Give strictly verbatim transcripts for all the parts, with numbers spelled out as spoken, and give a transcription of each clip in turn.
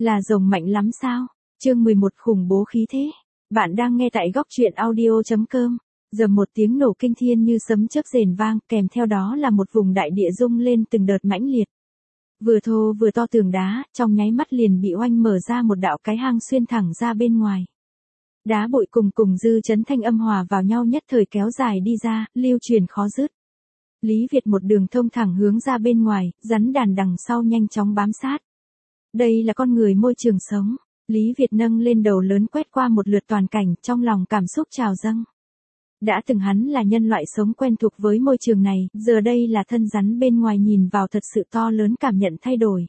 Là rồng mạnh lắm sao? Chương mười một khủng bố khí thế. Bạn đang nghe tại góc truyện audio chấm com. Giờ một tiếng nổ kinh thiên như sấm chớp rền vang, kèm theo đó là một vùng đại địa rung lên từng đợt mãnh liệt. Vừa thô vừa to tường đá, trong nháy mắt liền bị oanh mở ra một đạo cái hang xuyên thẳng ra bên ngoài. Đá bụi cùng cùng dư chấn thanh âm hòa vào nhau nhất thời kéo dài đi ra, lưu truyền khó dứt. Lý Việt một đường thông thẳng hướng ra bên ngoài, rắn đàn đằng sau nhanh chóng bám sát. Đây là con người môi trường sống. Lý Việt nâng lên đầu lớn quét qua một lượt toàn cảnh, trong lòng cảm xúc trào dâng. Đã từng hắn là nhân loại sống quen thuộc với môi trường này, giờ đây là thân rắn bên ngoài nhìn vào thật sự to lớn, cảm nhận thay đổi.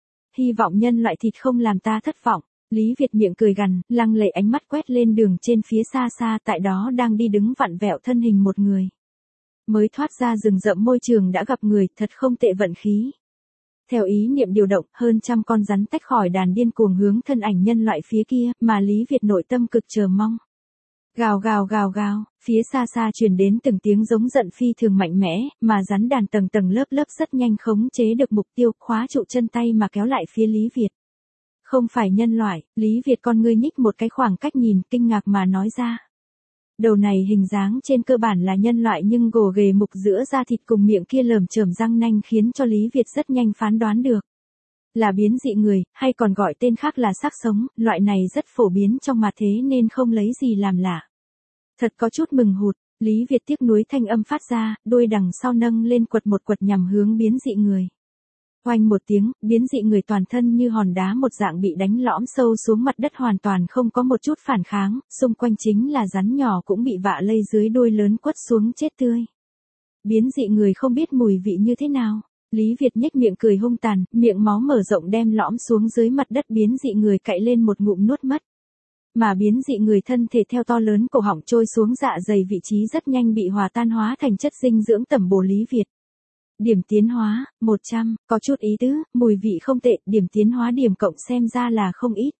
Hy vọng nhân loại thịt không làm ta thất vọng. Lý Việt miệng cười gằn, lăng lệ ánh mắt quét lên đường trên phía xa xa, tại đó đang đi đứng vặn vẹo thân hình một người. Mới thoát ra rừng rậm môi trường đã gặp người, thật không tệ vận khí. Theo ý niệm điều động, hơn trăm con rắn tách khỏi đàn điên cuồng hướng thân ảnh nhân loại phía kia, mà Lý Việt nội tâm cực chờ mong. Gào gào gào gào, phía xa xa truyền đến từng tiếng giống giận phi thường mạnh mẽ, mà rắn đàn tầng tầng lớp lớp rất nhanh khống chế được mục tiêu, khóa trụ chân tay mà kéo lại phía Lý Việt. Không phải nhân loại. Lý Việt con ngươi nhích một cái khoảng cách nhìn, kinh ngạc mà nói ra. Đầu này hình dáng trên cơ bản là nhân loại nhưng gồ ghề mục giữa da thịt cùng miệng kia lởm chởm răng nanh khiến cho Lý Việt rất nhanh phán đoán được. Là biến dị người, hay còn gọi tên khác là xác sống, loại này rất phổ biến trong mà thế nên không lấy gì làm lạ. Thật có chút mừng hụt, Lý Việt tiếc nuối thanh âm phát ra, đuôi đằng sau nâng lên quật một quật nhằm hướng biến dị người. Oanh một tiếng, biến dị người toàn thân như hòn đá một dạng bị đánh lõm sâu xuống mặt đất, hoàn toàn không có một chút phản kháng, xung quanh chính là rắn nhỏ cũng bị vạ lây dưới đuôi lớn quất xuống chết tươi. Biến dị người không biết mùi vị như thế nào. Lý Việt nhếch miệng cười hung tàn, miệng máu mở rộng đem lõm xuống dưới mặt đất biến dị người cạy lên một ngụm nuốt mất. Mà biến dị người thân thể theo to lớn cổ họng trôi xuống dạ dày, vị trí rất nhanh bị hòa tan hóa thành chất dinh dưỡng tẩm bổ. Lý Việt. Điểm tiến hóa, một trăm, có chút ý tứ, mùi vị không tệ, điểm tiến hóa điểm cộng xem ra là không ít.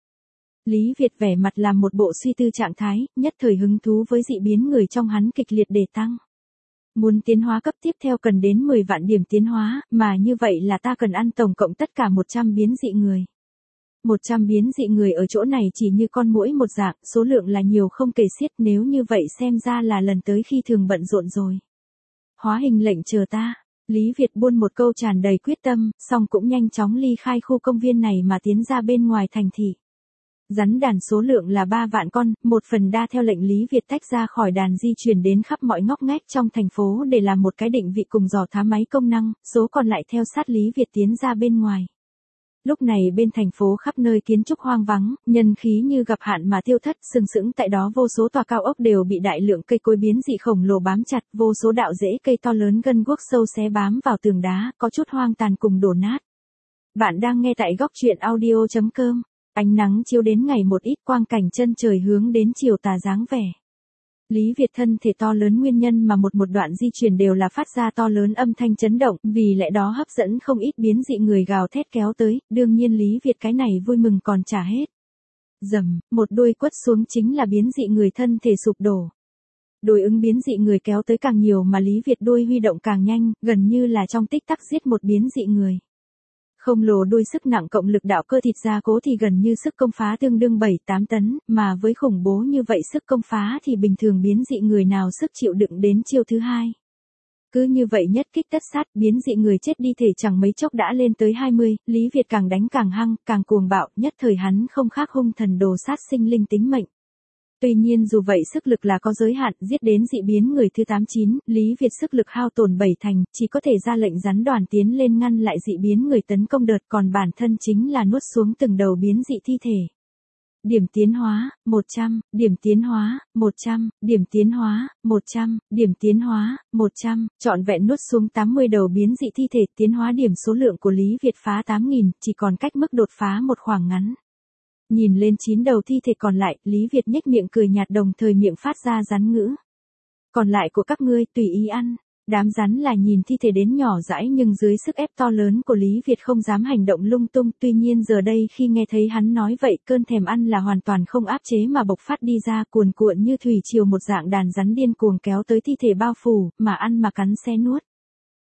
Lý Việt vẻ mặt làm một bộ suy tư trạng thái, nhất thời hứng thú với dị biến người trong hắn kịch liệt để tăng. Muốn tiến hóa cấp tiếp theo cần đến mười vạn điểm tiến hóa, mà như vậy là ta cần ăn tổng cộng tất cả một trăm biến dị người. một trăm biến dị người ở chỗ này chỉ như con muỗi một dạng, số lượng là nhiều không kể xiết, nếu như vậy xem ra là lần tới khi thường bận rộn rồi. Hóa hình lệnh chờ ta. Lý Việt buôn một câu tràn đầy quyết tâm, song cũng nhanh chóng ly khai khu công viên này mà tiến ra bên ngoài thành thị. Rắn đàn số lượng là ba vạn con, một phần đa theo lệnh Lý Việt tách ra khỏi đàn di chuyển đến khắp mọi ngóc ngách trong thành phố để làm một cái định vị cùng dò thám máy công năng, số còn lại theo sát Lý Việt tiến ra bên ngoài. Lúc này bên thành phố khắp nơi kiến trúc hoang vắng, nhân khí như gặp hạn mà tiêu thất, sừng sững tại đó vô số tòa cao ốc đều bị đại lượng cây cối biến dị khổng lồ bám chặt, vô số đạo rễ cây to lớn gân guốc sâu xé bám vào tường đá, có chút hoang tàn cùng đổ nát. Bạn đang nghe tại góc truyện audio chấm com. Ánh nắng chiếu đến ngày một ít, quang cảnh chân trời hướng đến chiều tà dáng vẻ. Lý Việt thân thể to lớn nguyên nhân mà một một đoạn di chuyển đều là phát ra to lớn âm thanh chấn động, vì lẽ đó hấp dẫn không ít biến dị người gào thét kéo tới, đương nhiên Lý Việt cái này vui mừng còn chả hết. Dầm, một đuôi quất xuống chính là biến dị người thân thể sụp đổ. Đối ứng biến dị người kéo tới càng nhiều mà Lý Việt đuôi huy động càng nhanh, gần như là trong tích tắc giết một biến dị người. Không lồ đuôi sức nặng cộng lực đạo cơ thịt gia cố thì gần như sức công phá tương đương bảy tám tấn, mà với khủng bố như vậy sức công phá thì bình thường biến dị người nào sức chịu đựng đến chiêu thứ hai. Cứ như vậy nhất kích tất sát, biến dị người chết đi thể chẳng mấy chốc đã lên tới hai mươi, Lý Việt càng đánh càng hăng, càng cuồng bạo, nhất thời hắn không khác hung thần đồ sát sinh linh tính mệnh. Tuy nhiên dù vậy sức lực là có giới hạn, giết đến dị biến người thứ tám chín, Lý Việt sức lực hao tổn bảy thành, chỉ có thể ra lệnh rắn đoàn tiến lên ngăn lại dị biến người tấn công đợt, còn bản thân chính là nuốt xuống từng đầu biến dị thi thể. Điểm tiến hóa, một trăm, điểm tiến hóa, một trăm, điểm tiến hóa, một trăm, điểm tiến hóa, một trăm, trọn vẹn nuốt xuống tám mươi đầu biến dị thi thể, tiến hóa điểm số lượng của Lý Việt phá tám nghìn, chỉ còn cách mức đột phá một khoảng ngắn. Nhìn lên chín đầu thi thể còn lại, Lý Việt nhếch miệng cười nhạt đồng thời miệng phát ra rắn ngữ. Còn lại của các ngươi tùy ý ăn. Đám rắn là nhìn thi thể đến nhỏ dãi nhưng dưới sức ép to lớn của Lý Việt không dám hành động lung tung. Tuy nhiên giờ đây khi nghe thấy hắn nói vậy, cơn thèm ăn là hoàn toàn không áp chế mà bộc phát đi ra, cuồn cuộn như thủy triều một dạng đàn rắn điên cuồng kéo tới thi thể bao phủ, mà ăn mà cắn xé nuốt.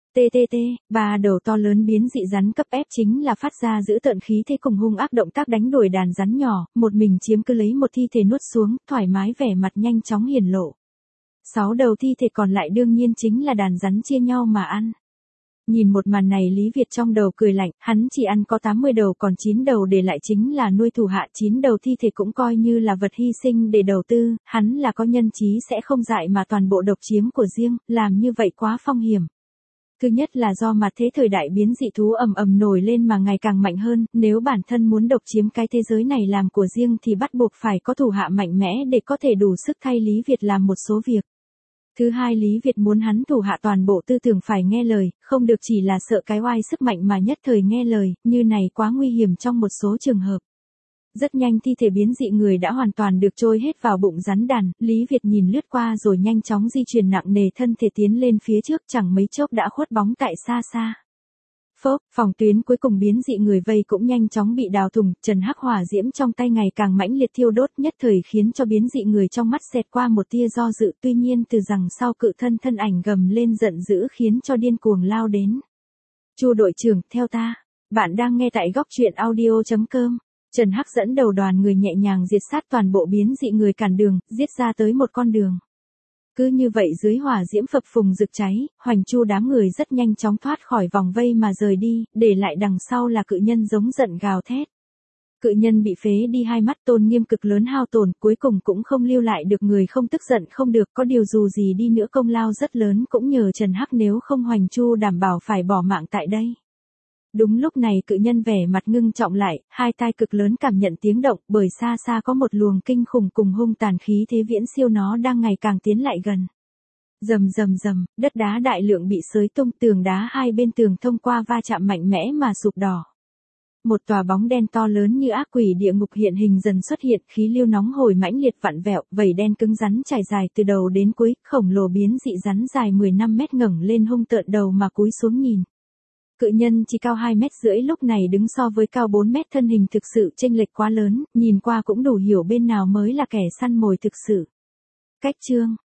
tê tê tê, ba đầu to lớn biến dị rắn cấp ép chính là phát ra giữ tợn khí thế cùng hung ác động tác đánh đuổi đàn rắn nhỏ, một mình chiếm cứ lấy một thi thể nuốt xuống, thoải mái vẻ mặt nhanh chóng hiển lộ. Sáu đầu thi thể còn lại đương nhiên chính là đàn rắn chia nhau mà ăn. Nhìn một màn này Lý Việt trong đầu cười lạnh, hắn chỉ ăn có tám mươi đầu còn chín đầu để lại chính là nuôi thủ hạ, chín đầu thi thể cũng coi như là vật hy sinh để đầu tư, hắn là có nhân trí sẽ không dại mà toàn bộ độc chiếm của riêng, làm như vậy quá phong hiểm. Thứ nhất là do mặt thế thời đại biến dị thú ầm ầm nổi lên mà ngày càng mạnh hơn, nếu bản thân muốn độc chiếm cái thế giới này làm của riêng thì bắt buộc phải có thủ hạ mạnh mẽ để có thể đủ sức thay Lý Việt làm một số việc. Thứ hai Lý Việt muốn hắn thủ hạ toàn bộ tư tưởng phải nghe lời, không được chỉ là sợ cái oai sức mạnh mà nhất thời nghe lời, như này quá nguy hiểm trong một số trường hợp. Rất nhanh thi thể biến dị người đã hoàn toàn được trôi hết vào bụng rắn đàn, Lý Việt nhìn lướt qua rồi nhanh chóng di chuyển nặng nề thân thể tiến lên phía trước chẳng mấy chốc đã khuất bóng tại xa xa. Phốc, phòng tuyến cuối cùng biến dị người vây cũng nhanh chóng bị đào thùng, trần hắc hỏa diễm trong tay ngày càng mãnh liệt thiêu đốt nhất thời khiến cho biến dị người trong mắt xẹt qua một tia do dự, tuy nhiên từ rằng sau cự thân thân ảnh gầm lên giận dữ khiến cho điên cuồng lao đến. Chu đội trưởng, theo ta. Bạn đang nghe tại góc truyện audio chấm com. Trần Hắc dẫn đầu đoàn người nhẹ nhàng diệt sát toàn bộ biến dị người cản đường, giết ra tới một con đường. Cứ như vậy dưới hỏa diễm phập phùng rực cháy, Hoành Chu đám người rất nhanh chóng thoát khỏi vòng vây mà rời đi, để lại đằng sau là cự nhân giống giận gào thét. Cự nhân bị phế đi hai mắt, tôn nghiêm cực lớn hao tổn, cuối cùng cũng không lưu lại được người không tức giận không được, có điều dù gì đi nữa công lao rất lớn cũng nhờ Trần Hắc, nếu không Hoành Chu đảm bảo phải bỏ mạng tại đây. Đúng lúc này cự nhân vẻ mặt ngưng trọng lại, hai tai cực lớn cảm nhận tiếng động, bởi xa xa có một luồng kinh khủng cùng hung tàn khí thế viễn siêu nó đang ngày càng tiến lại gần. Rầm rầm rầm, đất đá đại lượng bị xới tung, tường đá hai bên tường thông qua va chạm mạnh mẽ mà sụp đổ. Một tòa bóng đen to lớn như ác quỷ địa ngục hiện hình dần xuất hiện, khí lưu nóng hổi mãnh liệt vặn vẹo, vảy đen cứng rắn trải dài từ đầu đến cuối, khổng lồ biến dị rắn dài mười lăm mét ngẩng lên hung tợn đầu mà cúi xuống nhìn. Cự nhân chỉ cao hai mét rưỡi lúc này đứng so với cao bốn mét thân hình thực sự chênh lệch quá lớn, nhìn qua cũng đủ hiểu bên nào mới là kẻ săn mồi thực sự. Cách chương,